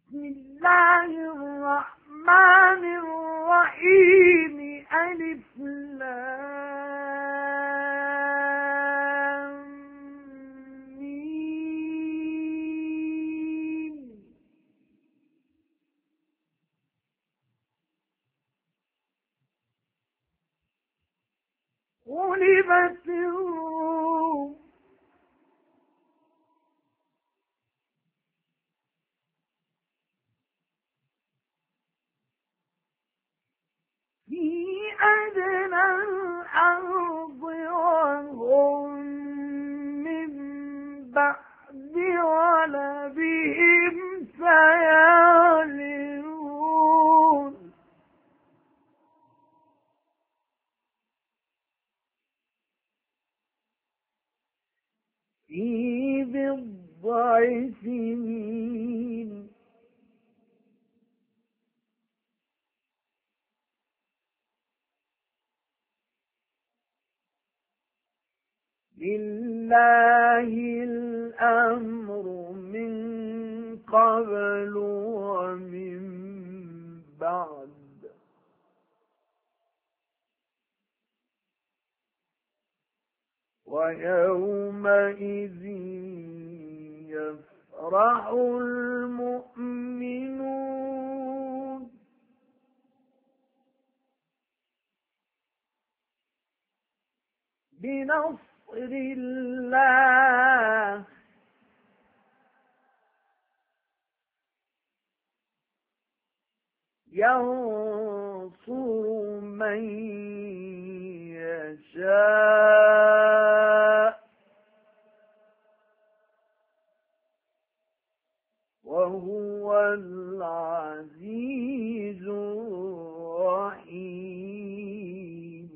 بسم الله الرحمن الرحيم. ألف لام ميم. غلبت الروم في أدنى الأرض وهم من بعد غلبهم سيغلبون في بضع سنين لله الأمر من قبل ومن بعد ويومئذ يفرح المؤمنون بنصر الله ينصر من يشاء وهو العزيز الرحيم.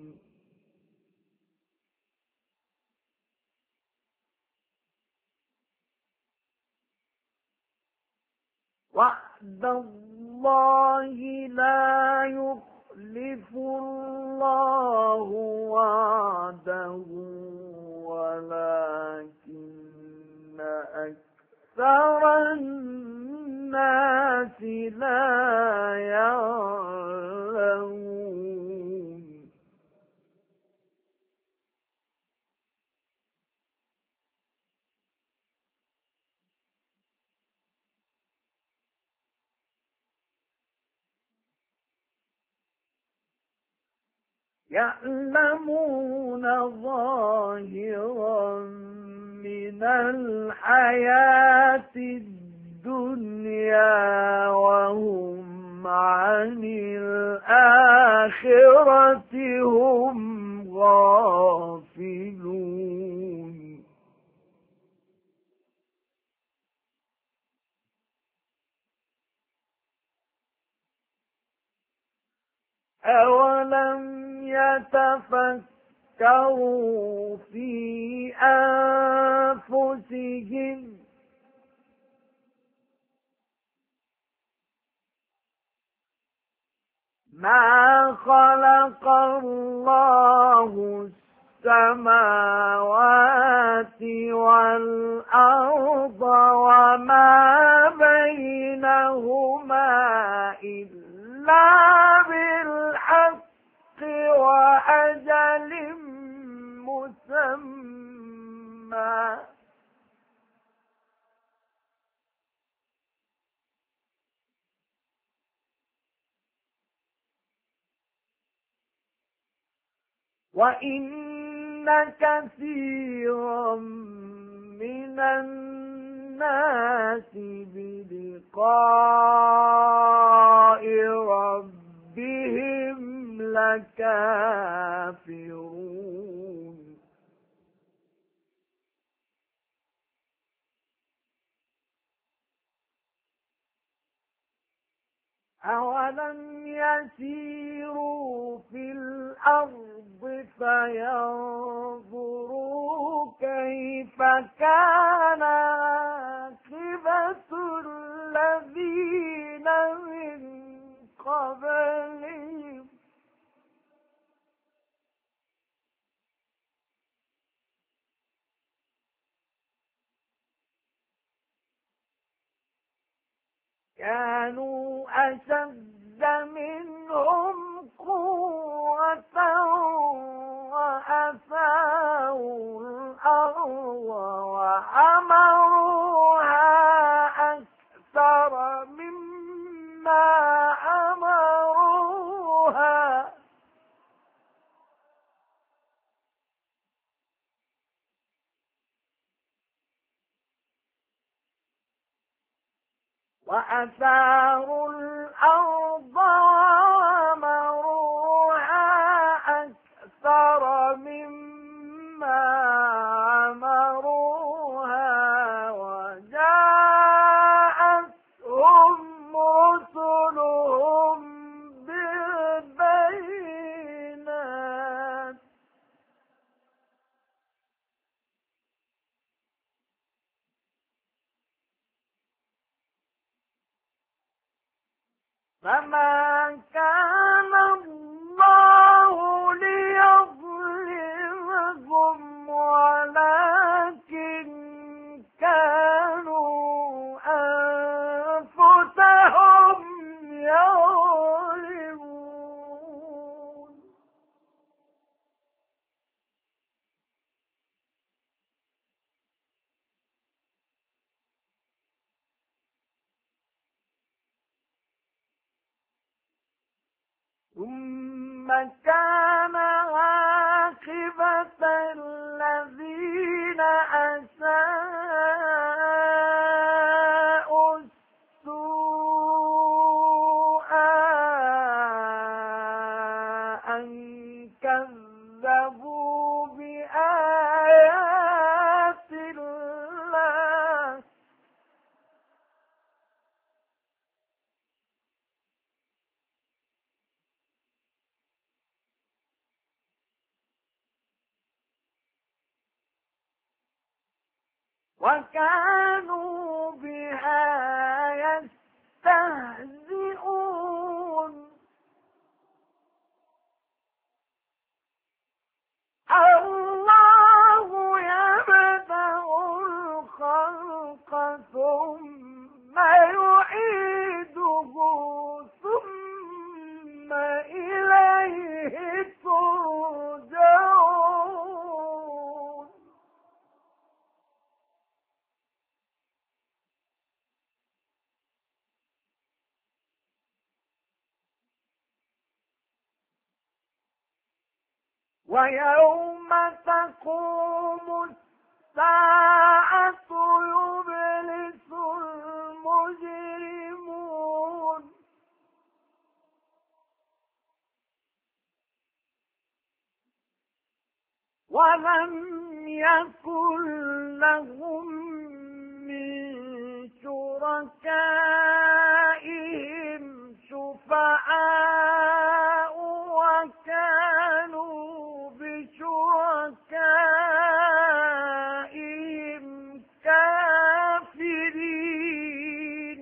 وعد الله لا يخلف الله وعده ولكن أكثر الناس لا يعلمون. يعلمون ظاهرا من الحياة الدنيا وهم عن الآخرة هم غافلون. أولم يتفكروا في أنفسهم ما خلق الله السماوات والأرض وما بينهما إلا بالحق وأجل مسمى وإن كثيرا من الناس بلقاء ربهم لكافرون. أولم يسيروا في الأرض فينظروا كيف كان عاقبة الذين من قبلهم كانوا أشد منهم قوة وأثاروا الأرض وعمروها أكثر مما عمروها وأثاروا الأرض وعمروها أكثر مما عمروها وجاءتهم رسلهم بالبينات فما كان الله ليظلمهم ولكن كانوا أنفسهم يظلمون ثم كان عاقبة الذين أساءوا السوء أن كذبوا بآيات الله وكانوا بها يستهزئون الله يبدأ الخلق ثم يعيده ثم إليه ترجعون ويوم تقوم الساعة يبلس المجرمون ولم يكن لهم من شركائهم شفعاء وكانوا بشركائهم كافرين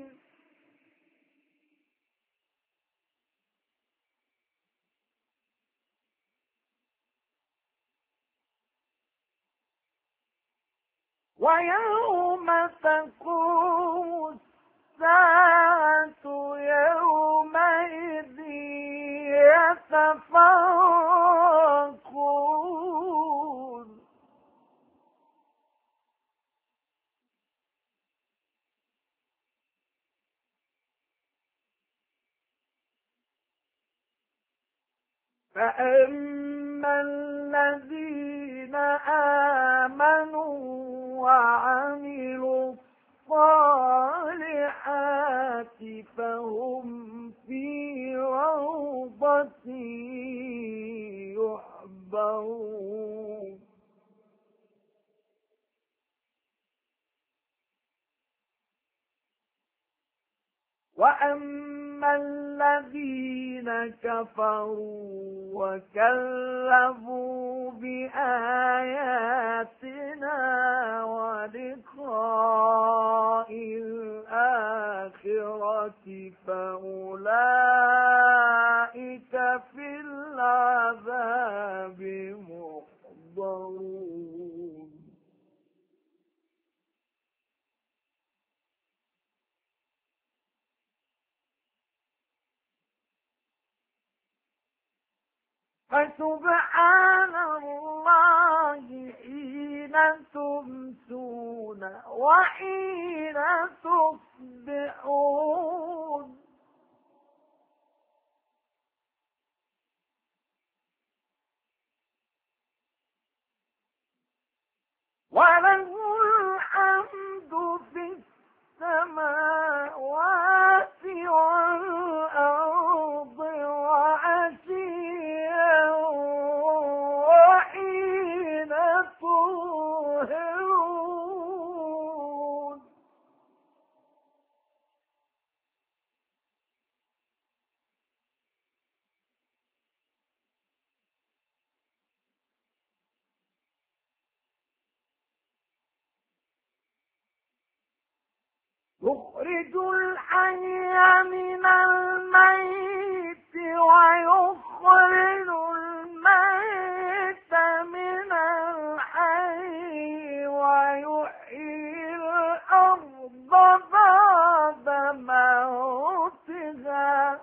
ويوم تقوم الساعة يومئذ يتفرقون فأما الذين آمنوا وعملوا الصالحات فهم في روضة يحبرون وأما الذين كفروا وكذبوا بآياتنا ولقاء الآخرة فأولئك في العذاب محضرون فسبحان الله حين تمسون وحين تصبحون. وله الحمد في السماوات والأرض وعشيا وحين تظهرون. يخرج الحي من الميت ويخرج الميت من الحي ويحيي الأرض بعد موتها.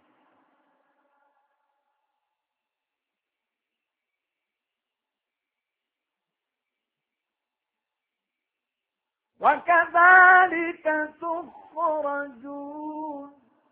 وكذلك تخرجون.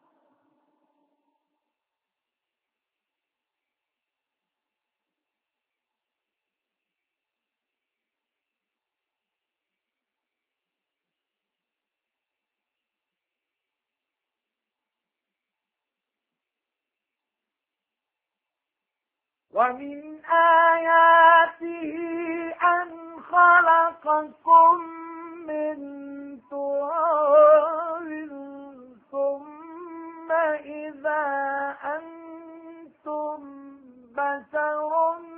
ومن آياته أن خلقكم من تراب ثم إذا أنتم بشر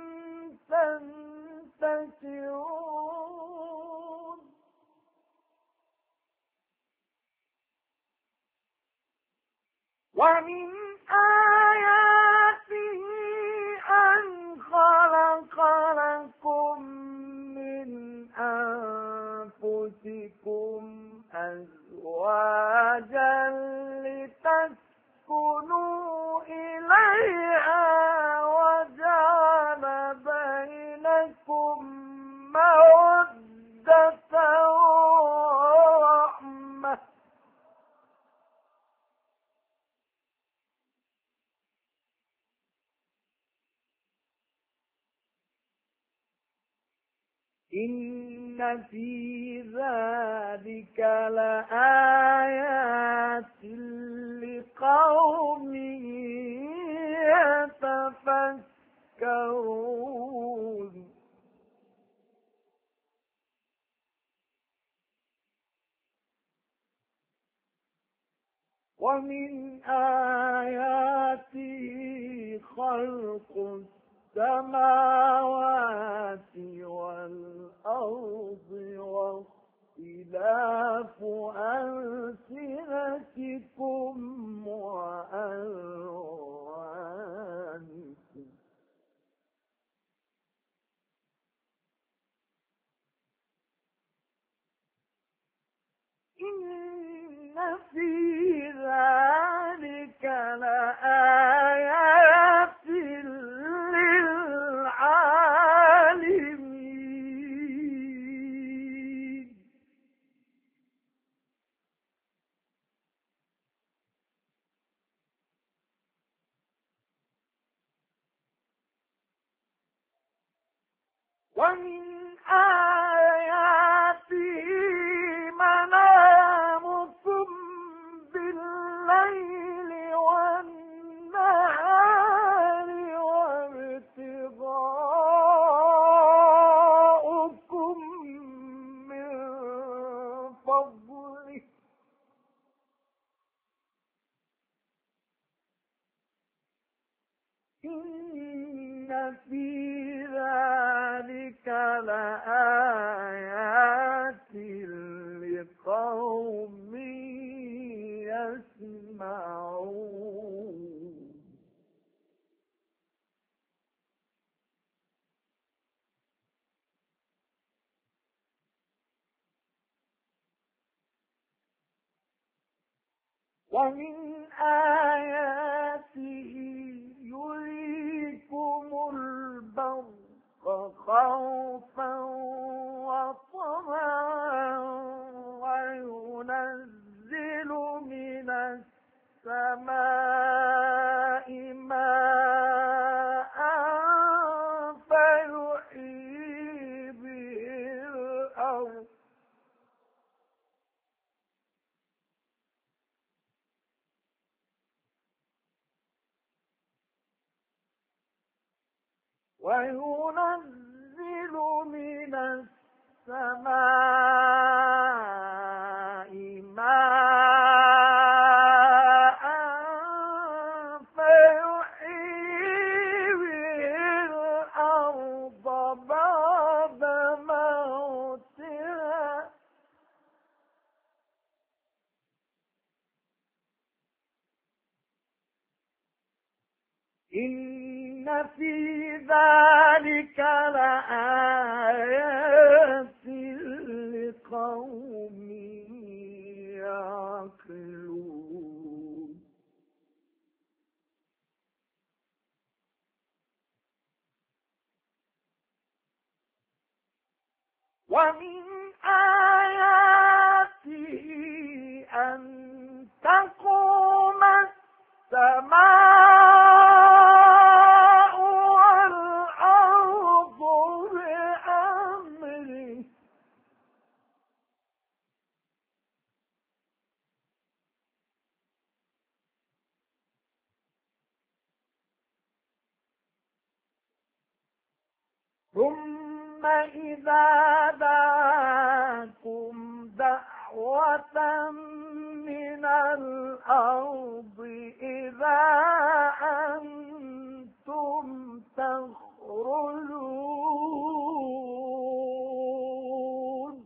تنتشرون. ومن آياته أن خلق لكم من أنفسكم أزواجا لتسكنوا إليها وجعل بينكم مودة ورحمة. إن في ذلك لآيات لقوم يتفكرون. ومن آياته خلق السماوات والأرض واختلاف ألسنتكم وألوانكم. إن في ذلك لآيات للعالمين. ومن آياته منامكم بالليل والنهار وابتغاؤكم من فضله. إن في ذلك لآيات لقوم يسمعون. ومن آياته يريكم خوفا وطمعا وينزل من السماء ماء فيحيي به الأرض وينزل من السماء ماء فيحيي به الأرض بعد موتها إن في ذلك لآيات لقوم يعقلون ومن آياته أن تقوم السماء والأرض بأمره ثم إذا دعاكم دعوة من الأرض إذا أنتم تخرجون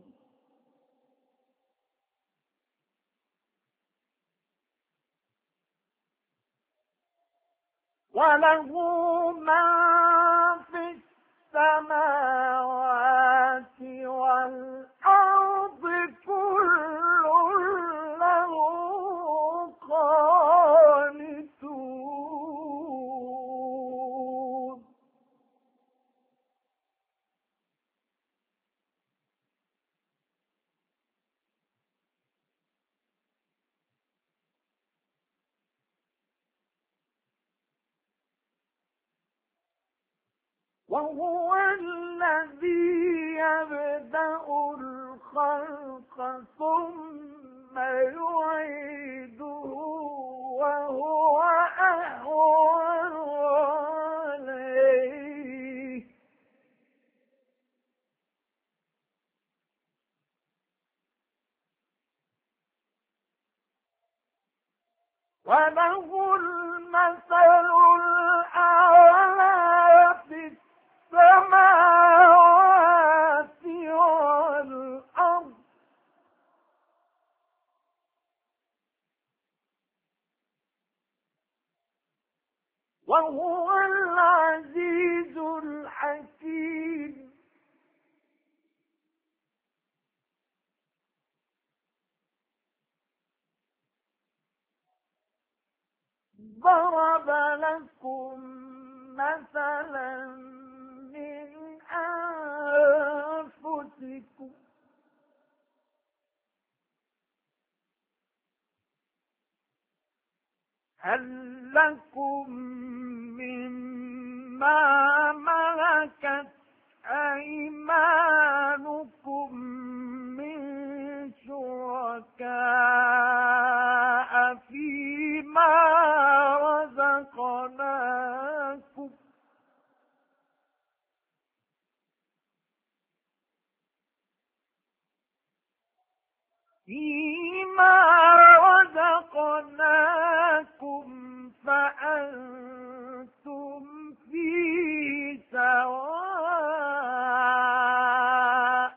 وله من في السماوات والأرض كل له قانتون وهو الذي يبدأ الخلق ثم يعيده وهو أهون عليه وله المثل الأعلى في السماوات والأرض وهو العزيز الحكيم ضرب لكم مثلا من أنفسكم هل لكم مما ملكت أيمانكم من شركاء فيما رزقناكم فأنتم فيه سواء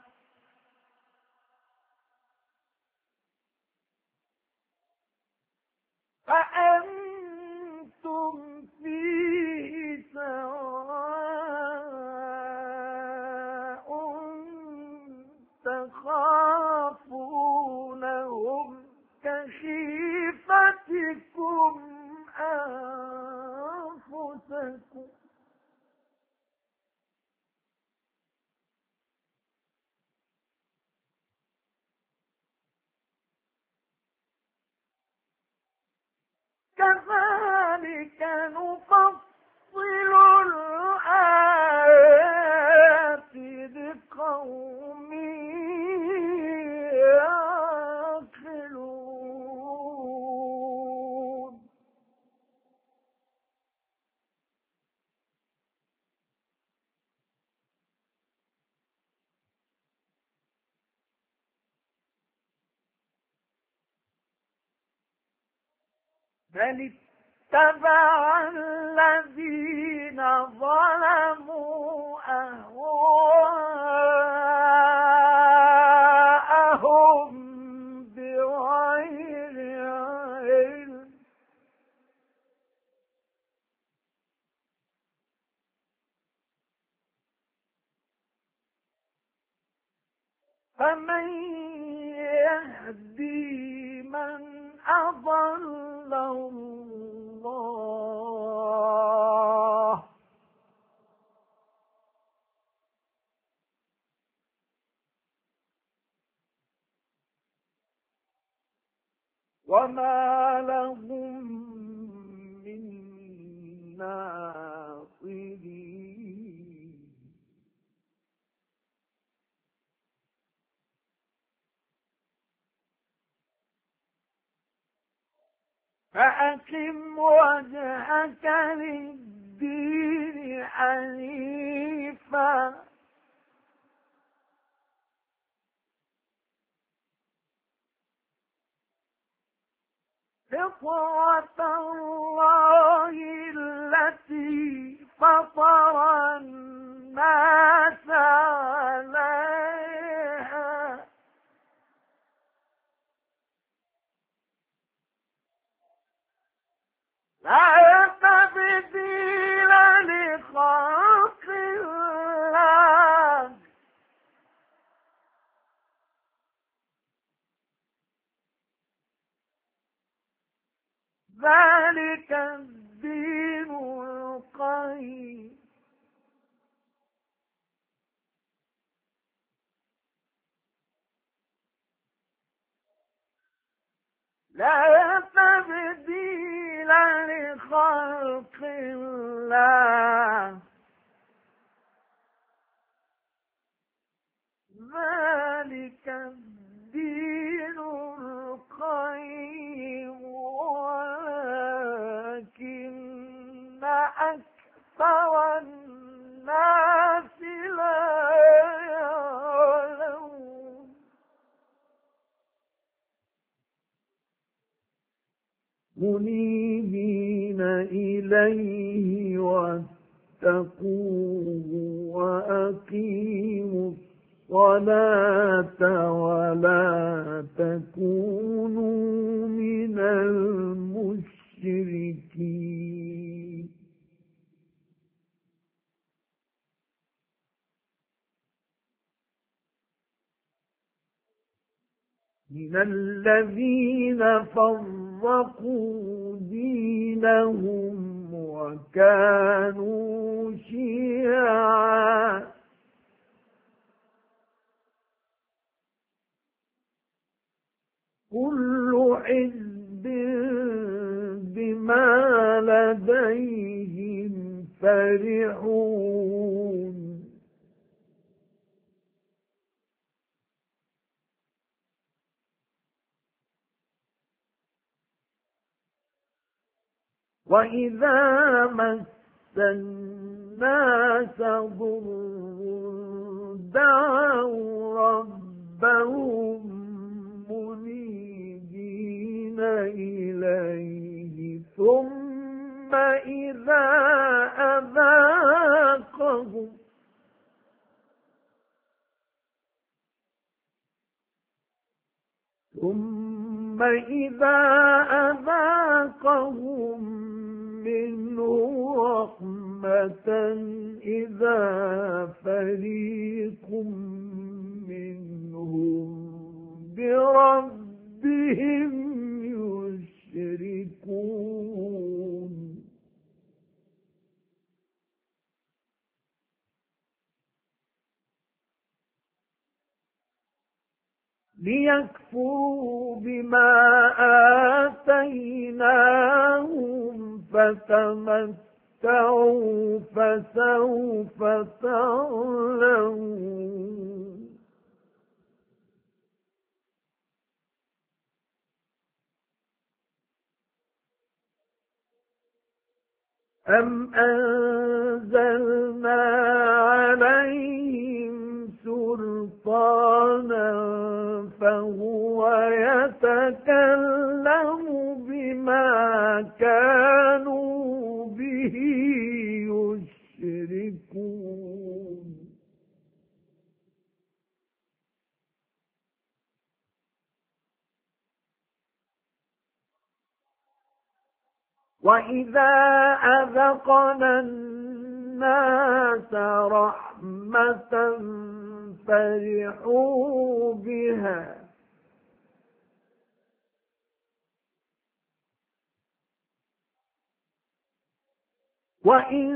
تخافونهم كخيفتكم أنفسكم كذلك نفصل الآيات لقوم يعقلون بل اتبع الذين ظلموا أهواءهم بغير علم فمن يهدي من أضل الله وما لهم من ناصرين فأقم وجهك للدين حنيفا فطرة الله التي فطر الناس عليها لا تبديل لخلق الله ذلك الدين القيم لا تبديل لخلق الله ذلك الدين القيم ولكن أكثر الناس لا يعلمون منيبين إليه واتقوه وأقيموا الصلاة ولا تكونوا من المشركين من الذين فرقوا دينهم وكانوا شيعا كل حزب بما لديهم فرحون وإذا مس الناس ضر دعوا ربهم منيبين إليه ثم إذا أذاقهم منه رحمة إذا فريق منهم بربهم يشركون ليكفروا بما آتيناهم فتمتعوا فسوف تعلمون أم أنزلنا عليهم سلطانا فهو يتكلم بما كانوا به يشركون وإذا أذقنا الناس رحمة فرحوا بها وإن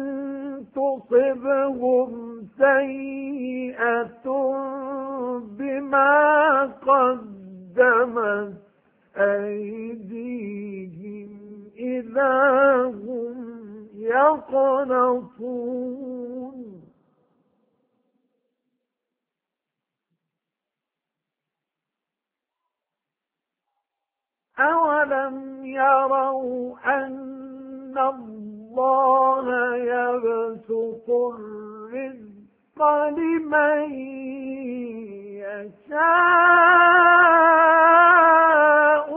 تصبهم سيئة بما قدمت أيديهم إذا هم يقنطون أولم يروا أن الله يبسط الرزق لمن يشاء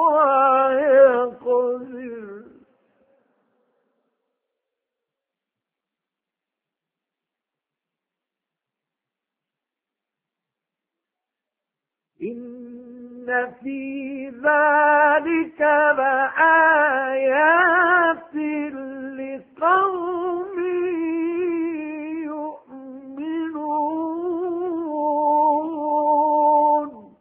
ويقدر إن في ذلك لآيات لقوم يؤمنون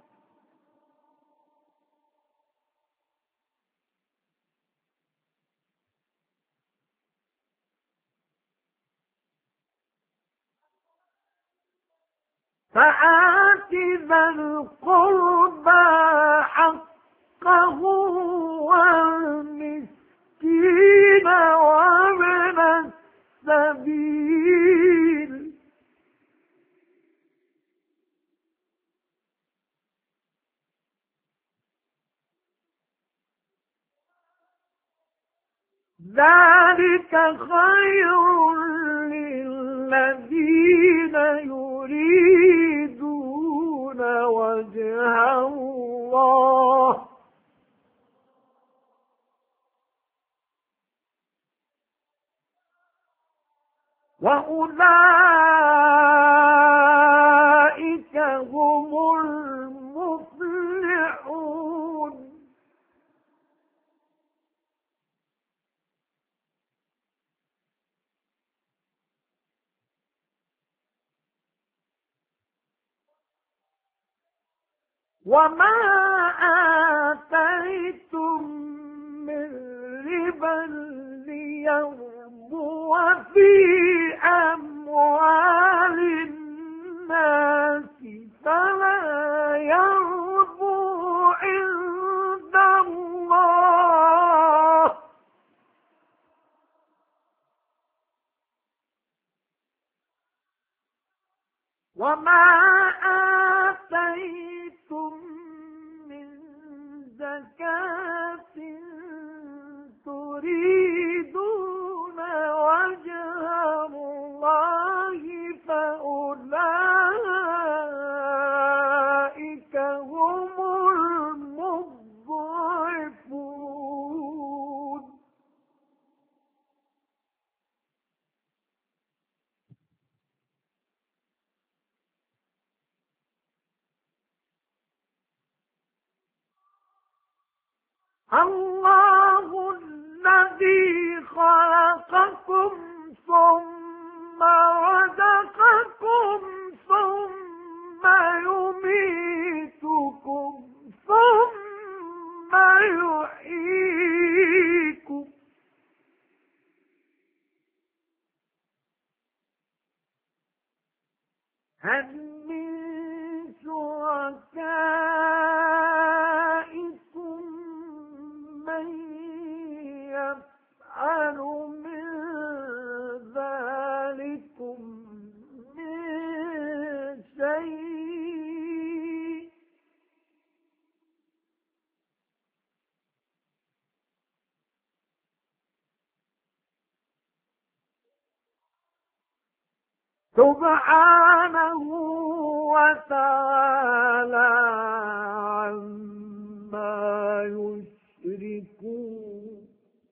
فآت ذا القربى حقه والمسكين وابن السبيل ذلك خير للذين يريدون وجه الله وأولئك هم المفلحون وما آتيتم من ربا ليربو في أموال الناس فلا يربو عند الله وما آتيتم من زكاة تريدون وجه الله فأولئك هم المضعفون الله الذي خلقكم ثم رزقكم ثم يميتكم ثم يحييكم هل من شركائكم من يفعل يفعل من ذلكم من شيء سبحانه وتعالى عما يشركون.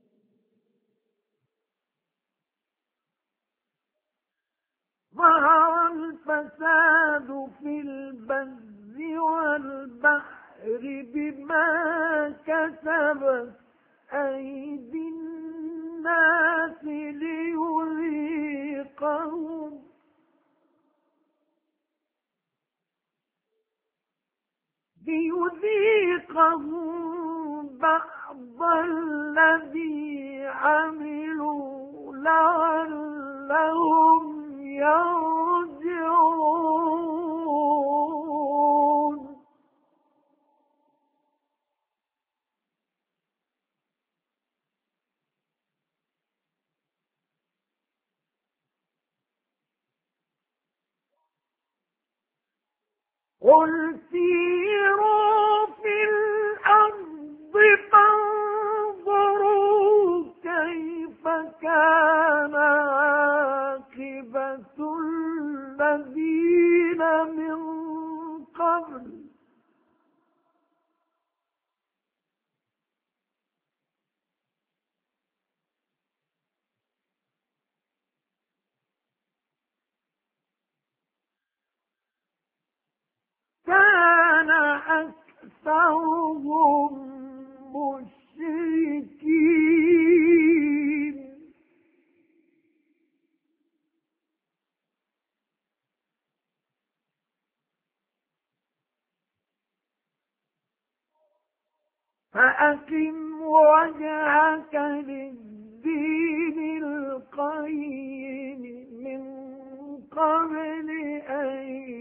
ظهر الفساد في البر والبحر بما كسبت أيدي الناس ليذيقهم بعض الذي عملوا لعلهم يرجعون. قل سيروا في الأرض فانظروا كيف كان عاقبة الذين من قبل كان أكثرهم مشركين. فأقم وجهك للدين القيم من قبل أن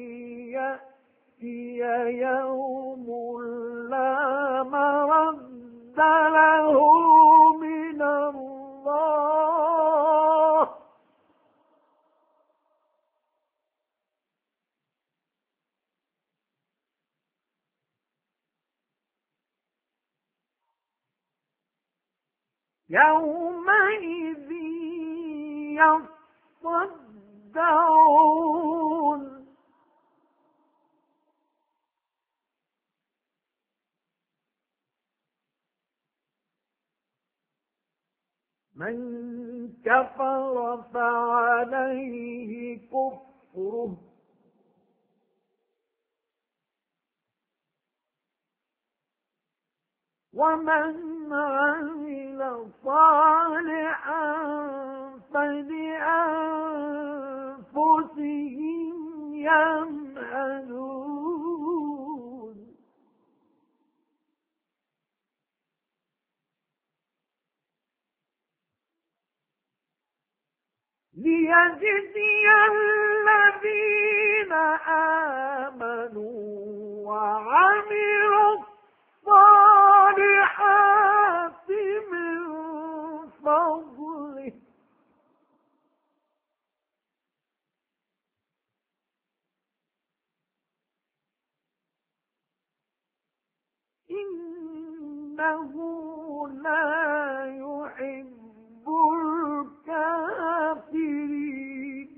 يأتي يوم لا مرد له من الله يومئذ يصدعون. من كفر فعليه كفره ومن عمل صالحا فلأنفسهم يمهدون. ليجزي الذين آمنوا وعملوا الصالحات من فضله إنه لا يحب الكافرين.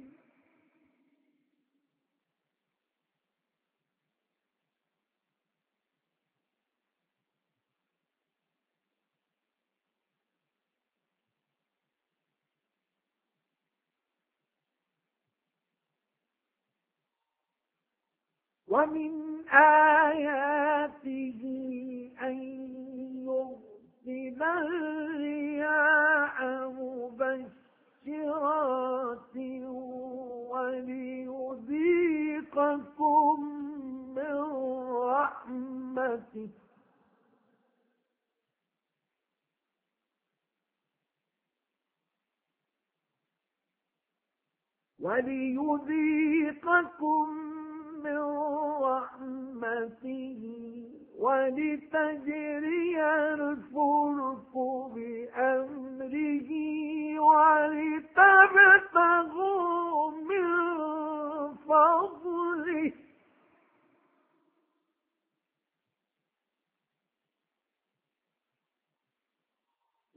ومن آياته أن يرسل الرياح مبشرات وليذيقكم من رحمته ولتجري الفلك بأمره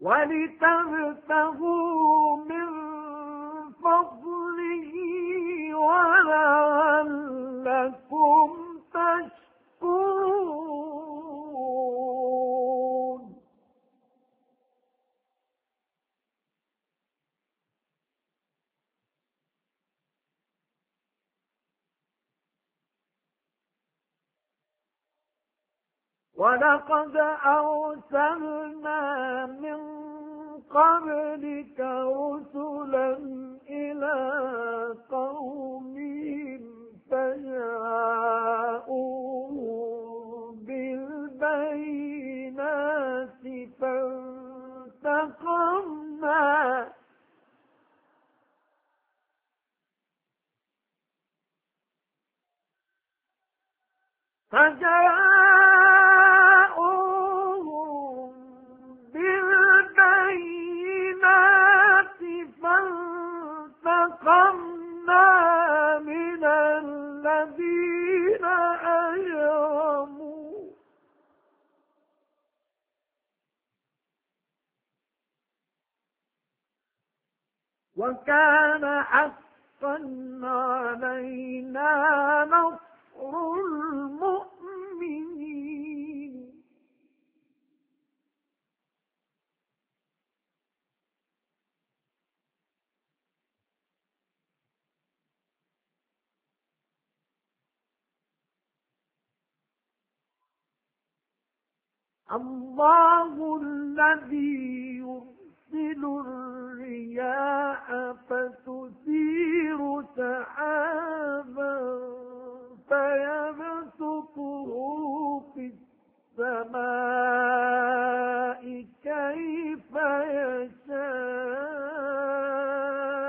ولتبتغوا من فضله ولعلكم تشكرون. ولقد أرسلنا من قبلك رسلا إلى قومهم فجاءوهم بالبينات فانتقمنا من الذين أجرموا وكان حقا علينا نصر المؤمنين. الله الذي يرسل الرياح فتثير سحابا فيبسطه في السماء كيف يشاء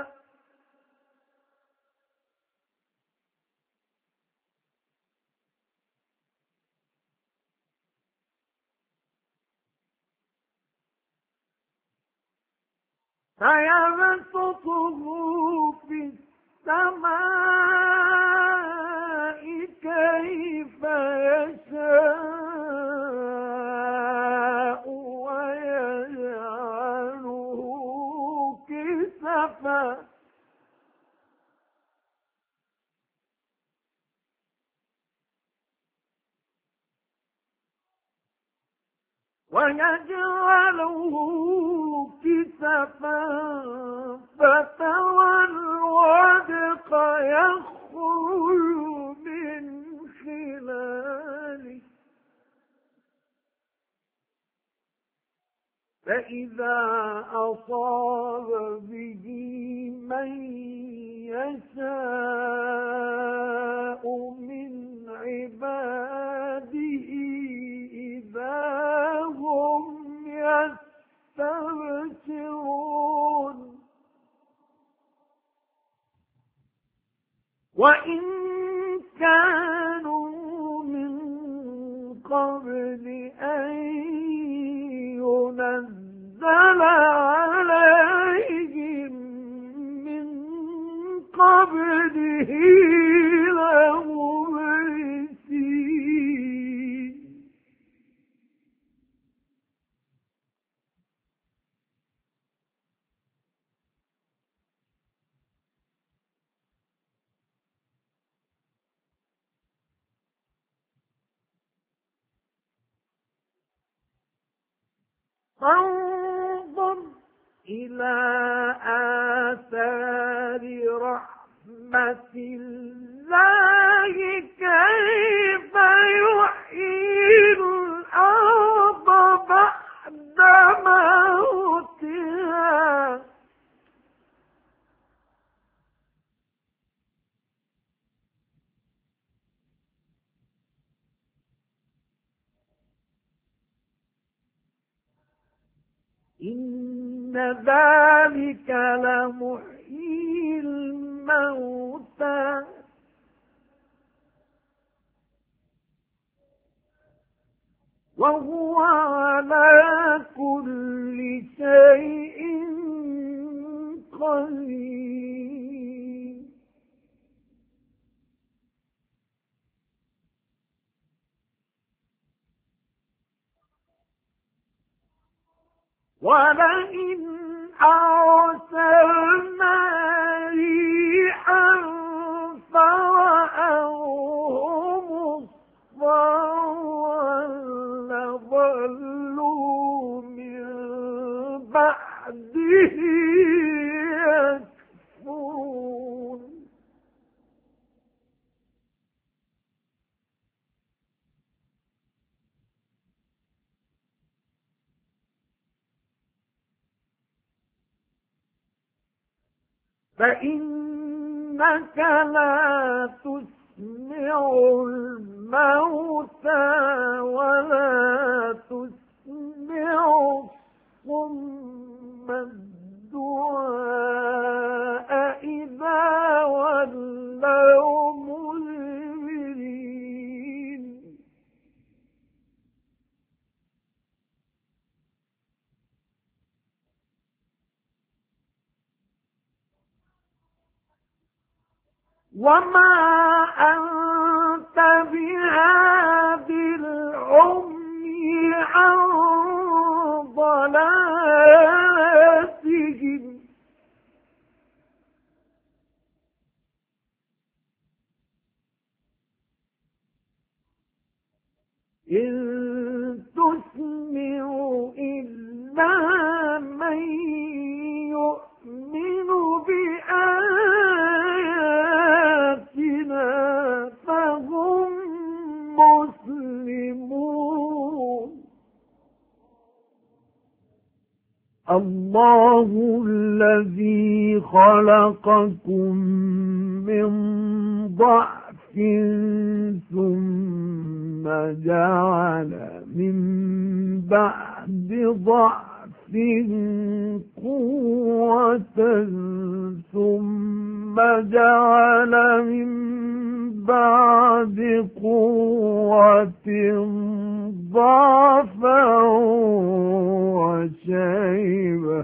فيبسطه في السماء كيف يشاء ويجعله كسفا فترى الودق يخرج من خلاله فإذا أصاب به من يشاء من عباده إذا هم يستبشرون. وإن كانوا من قبل أن ينزل عليهم من قبله لمبلسين. فانظر إلى آثار رحمة الله كيف يحيي الأرض بعد موتها إن ذلك لمحيي الموتى وهو على كل شيء قدير. ولئن أرسلنا ريحا فرأوه مصفرا لظلوا من بعده يكفرون فإنك لا تسمع الموتى ولا تسمع الصم الدعاء إذا ولوا مدبرين وما أنت بهاد العمي عن ضلالتهم إن تسمع إلا من يؤمن بآياتنا فهم مسلمون الله الذي خلقكم من ضعف ثم جعل من بعد ضعف قوة ثم جعل من بعد قوة ضعفا وشيبة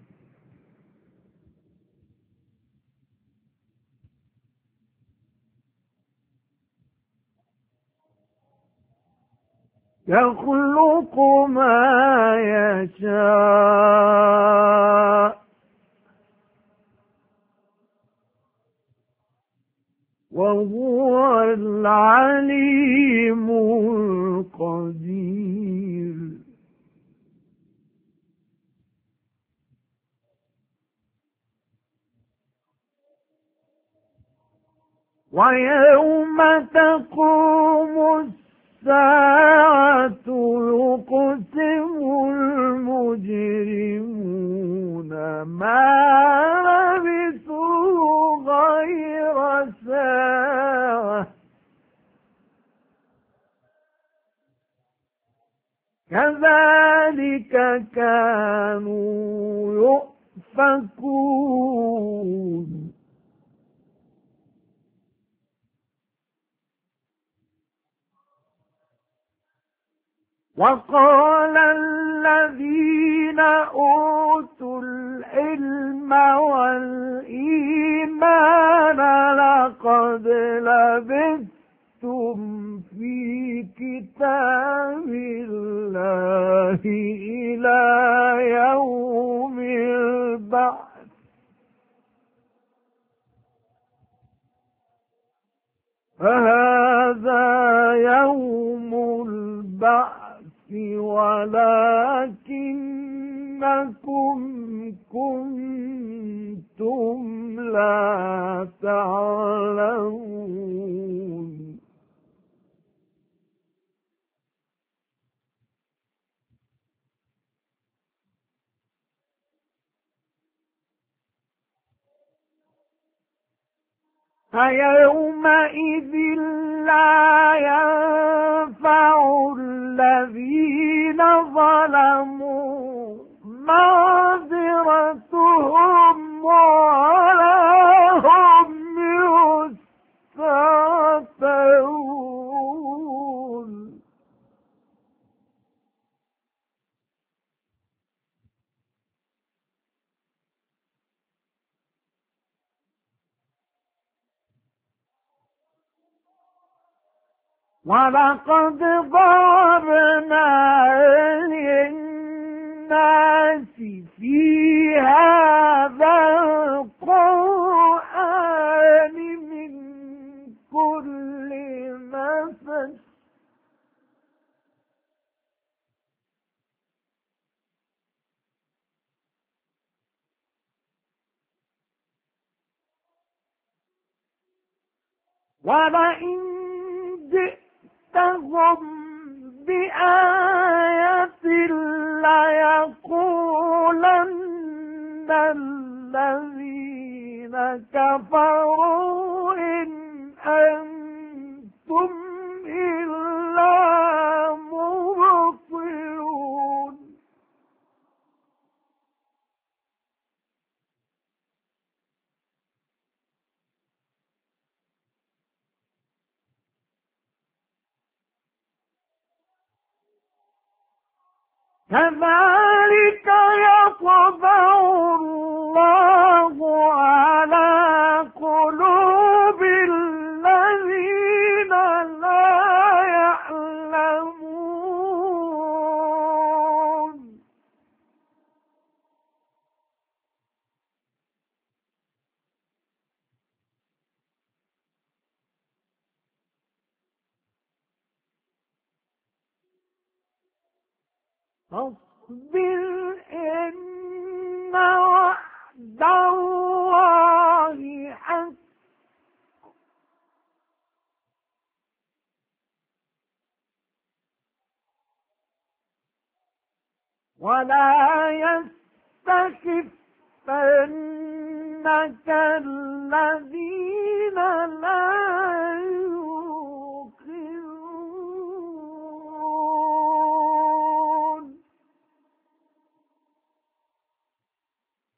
يخلق ما يشاء وهو العليم القدير ويوم تقوم الساعة يقسم المجرمون ما لبثوا غير ساعة كذلك كانوا يؤفكون وقال الذين أوتوا العلم والإيمان لقد لبثتم في كتاب الله إلى يوم البعث فهذا يوم البعث ولكنكم كنتم لا تعلمون فيومئذ لا ينفع الذين ظلموا معذرتهم ولا هم يستعتبون ولقد ضربنا للناس النَّاسِ فِي هَذَا الْقُرْآنِ مِنْ كُلِّ مَثَلٍ وَلَئِنْ جِئْتَهُمْ بِآيَةٍ لَيَقُولَنَّ الَّذِينَ كَفَرُوا إِنْ أَنْتُمْ إِلَّا مُبْطِلُونَ كَذَلِكَ يَطْبَعُ اللَّهُ عَلَى قُلُوبِ الَّذِينَ لَا يَعْلَمُونَ فاصبر إن وعد الله حق ولا يستخفنك